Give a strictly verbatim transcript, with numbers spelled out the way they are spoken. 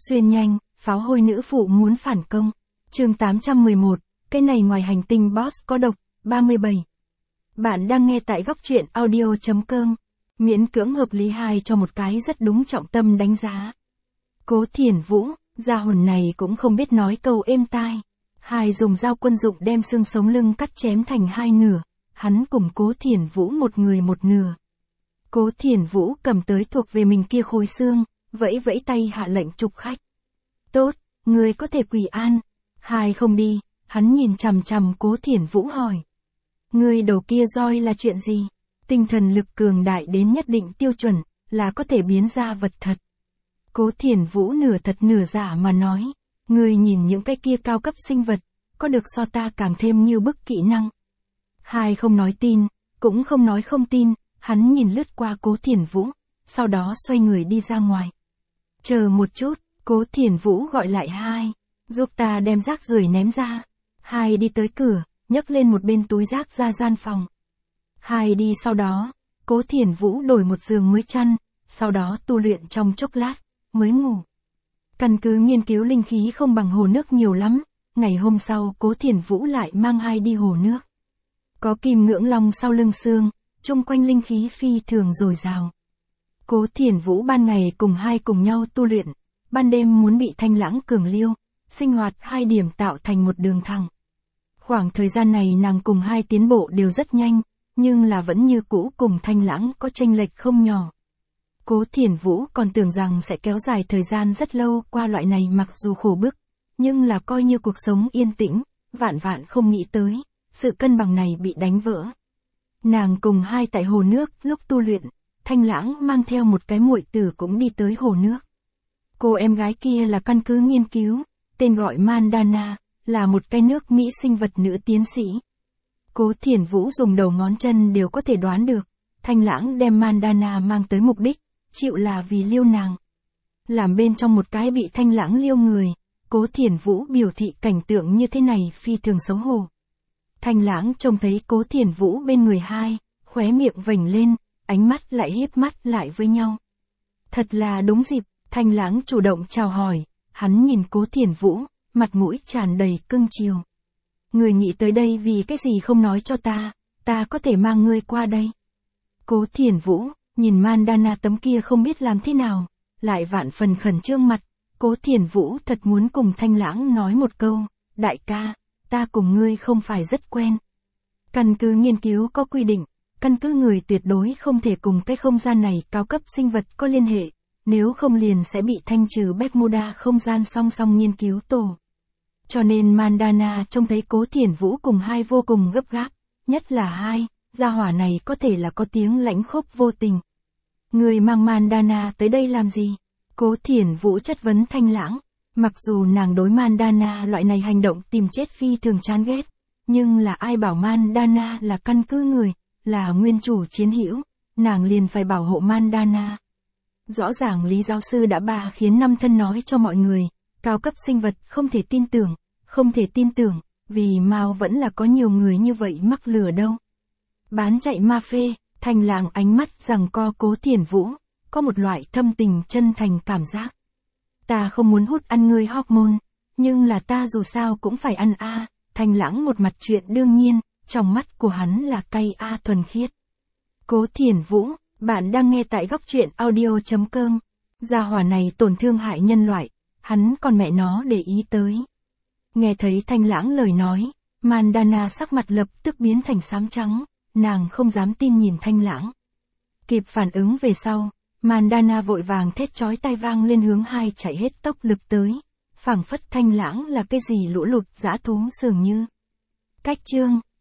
Xuyên nhanh, pháo hôi nữ phụ muốn phản công. Chương tám trăm mười một, cái này ngoài hành tinh boss có độc, ba mươi bảy. Bạn đang nghe tại góc truyện audio chấm com. Miễn cưỡng hợp lý hai cho một cái rất đúng trọng tâm đánh giá. Cố Thiển Vũ, gia hồn này cũng không biết nói câu êm tai. Hai dùng dao quân dụng đem xương sống lưng cắt chém thành hai nửa. Hắn cùng Cố Thiển Vũ một người một nửa. Cố Thiển Vũ cầm tới thuộc về mình kia khối xương, vẫy vẫy tay hạ lệnh trục khách. Tốt, người có thể quỳ an. Hai không đi, hắn nhìn chằm chằm Cố Thiển Vũ hỏi. Người đầu kia roi là chuyện gì? Tinh thần lực cường đại đến nhất định tiêu chuẩn, là có thể biến ra vật thật. Cố Thiển Vũ nửa thật nửa giả mà nói. Người nhìn những cái kia cao cấp sinh vật, có được so ta càng thêm như bức kỹ năng. Hai không nói tin, cũng không nói không tin, hắn nhìn lướt qua Cố Thiển Vũ, sau đó xoay người đi ra ngoài. Chờ một chút, Cố Thiển Vũ gọi lại Hai, giúp ta đem rác rưởi ném ra. Hai đi tới cửa, nhấc lên một bên túi rác ra gian phòng. Hai đi sau đó, Cố Thiển Vũ đổi một giường mới chăn, sau đó tu luyện trong chốc lát, mới ngủ. Căn cứ nghiên cứu linh khí không bằng hồ nước nhiều lắm, ngày hôm sau Cố Thiển Vũ lại mang Hai đi hồ nước. Có kim ngưỡng long sau lưng xương, chung quanh linh khí phi thường dồi dào. Cố Thiển Vũ ban ngày cùng Hai cùng nhau tu luyện, ban đêm muốn bị Thanh Lãng cường liêu, sinh hoạt hai điểm tạo thành một đường thẳng. Khoảng thời gian này nàng cùng Hai tiến bộ đều rất nhanh, nhưng là vẫn như cũ cùng Thanh Lãng có chênh lệch không nhỏ. Cố Thiển Vũ còn tưởng rằng sẽ kéo dài thời gian rất lâu qua loại này mặc dù khổ bức, nhưng là coi như cuộc sống yên tĩnh, vạn vạn không nghĩ tới, sự cân bằng này bị đánh vỡ. Nàng cùng Hai tại hồ nước lúc tu luyện, Thanh Lãng mang theo một cái muội tử cũng đi tới hồ nước. Cô em gái kia là căn cứ nghiên cứu, tên gọi Mandana, là một cái nước Mỹ sinh vật nữ tiến sĩ. Cố Thiển Vũ dùng đầu ngón chân đều có thể đoán được, Thanh Lãng đem Mandana mang tới mục đích, chịu là vì liêu nàng. Làm bên trong một cái bị Thanh Lãng liêu người, Cố Thiển Vũ biểu thị cảnh tượng như thế này phi thường xấu hổ. Thanh Lãng trông thấy Cố Thiển Vũ bên người Hai, khóe miệng vểnh lên, ánh mắt lại híp mắt lại với nhau. Thật là đúng dịp, Thanh Lãng chủ động chào hỏi, hắn nhìn Cố Thiển Vũ, mặt mũi tràn đầy cưng chiều. Người nghĩ tới đây vì cái gì không nói cho ta, ta có thể mang ngươi qua đây. Cố Thiển Vũ, nhìn Mandana tấm kia không biết làm thế nào, lại vạn phần khẩn trương mặt, Cố Thiển Vũ thật muốn cùng Thanh Lãng nói một câu, đại ca, ta cùng ngươi không phải rất quen. Căn cứ nghiên cứu có quy định, căn cứ người tuyệt đối không thể cùng cái không gian này cao cấp sinh vật có liên hệ, nếu không liền sẽ bị thanh trừ Bermuda không gian song song nghiên cứu tổ. Cho nên Mandana trông thấy Cố Thiển Vũ cùng Hai vô cùng gấp gáp, nhất là Hai, gia hỏa này có thể là có tiếng lãnh khốc vô tình. Người mang Mandana tới đây làm gì? Cố Thiển Vũ chất vấn Thanh Lãng, mặc dù nàng đối Mandana loại này hành động tìm chết phi thường chán ghét, nhưng là ai bảo Mandana là căn cứ người, là nguyên chủ chiến hữu, nàng liền phải bảo hộ Mandana. Rõ ràng Lý giáo sư đã bà khiến năm thân nói cho mọi người, cao cấp sinh vật không thể tin tưởng, không thể tin tưởng, vì Mao vẫn là có nhiều người như vậy mắc lừa đâu. Bán chạy ma phê, Thanh Lãng ánh mắt rằng co Cố Thiển Vũ, có một loại thâm tình chân thành cảm giác. Ta không muốn hút ăn ngươi hormone, nhưng là ta dù sao cũng phải ăn a. À. Thanh Lãng một mặt chuyện đương nhiên, trong mắt của hắn là cay a à thuần khiết. Cố Thiển Vũ, bạn đang nghe tại góc truyện audio chấm com. Gia hỏa này tổn thương hại nhân loại, hắn còn mẹ nó để ý tới. Nghe thấy Thanh Lãng lời nói, Mandana sắc mặt lập tức biến thành xám trắng, nàng không dám tin nhìn Thanh Lãng. Kịp phản ứng về sau, Mandana vội vàng thét chói tai vang lên hướng Hai chạy hết tốc lực tới, phảng phất Thanh Lãng là cái gì lũ lụt dã thú dường như. Cách chương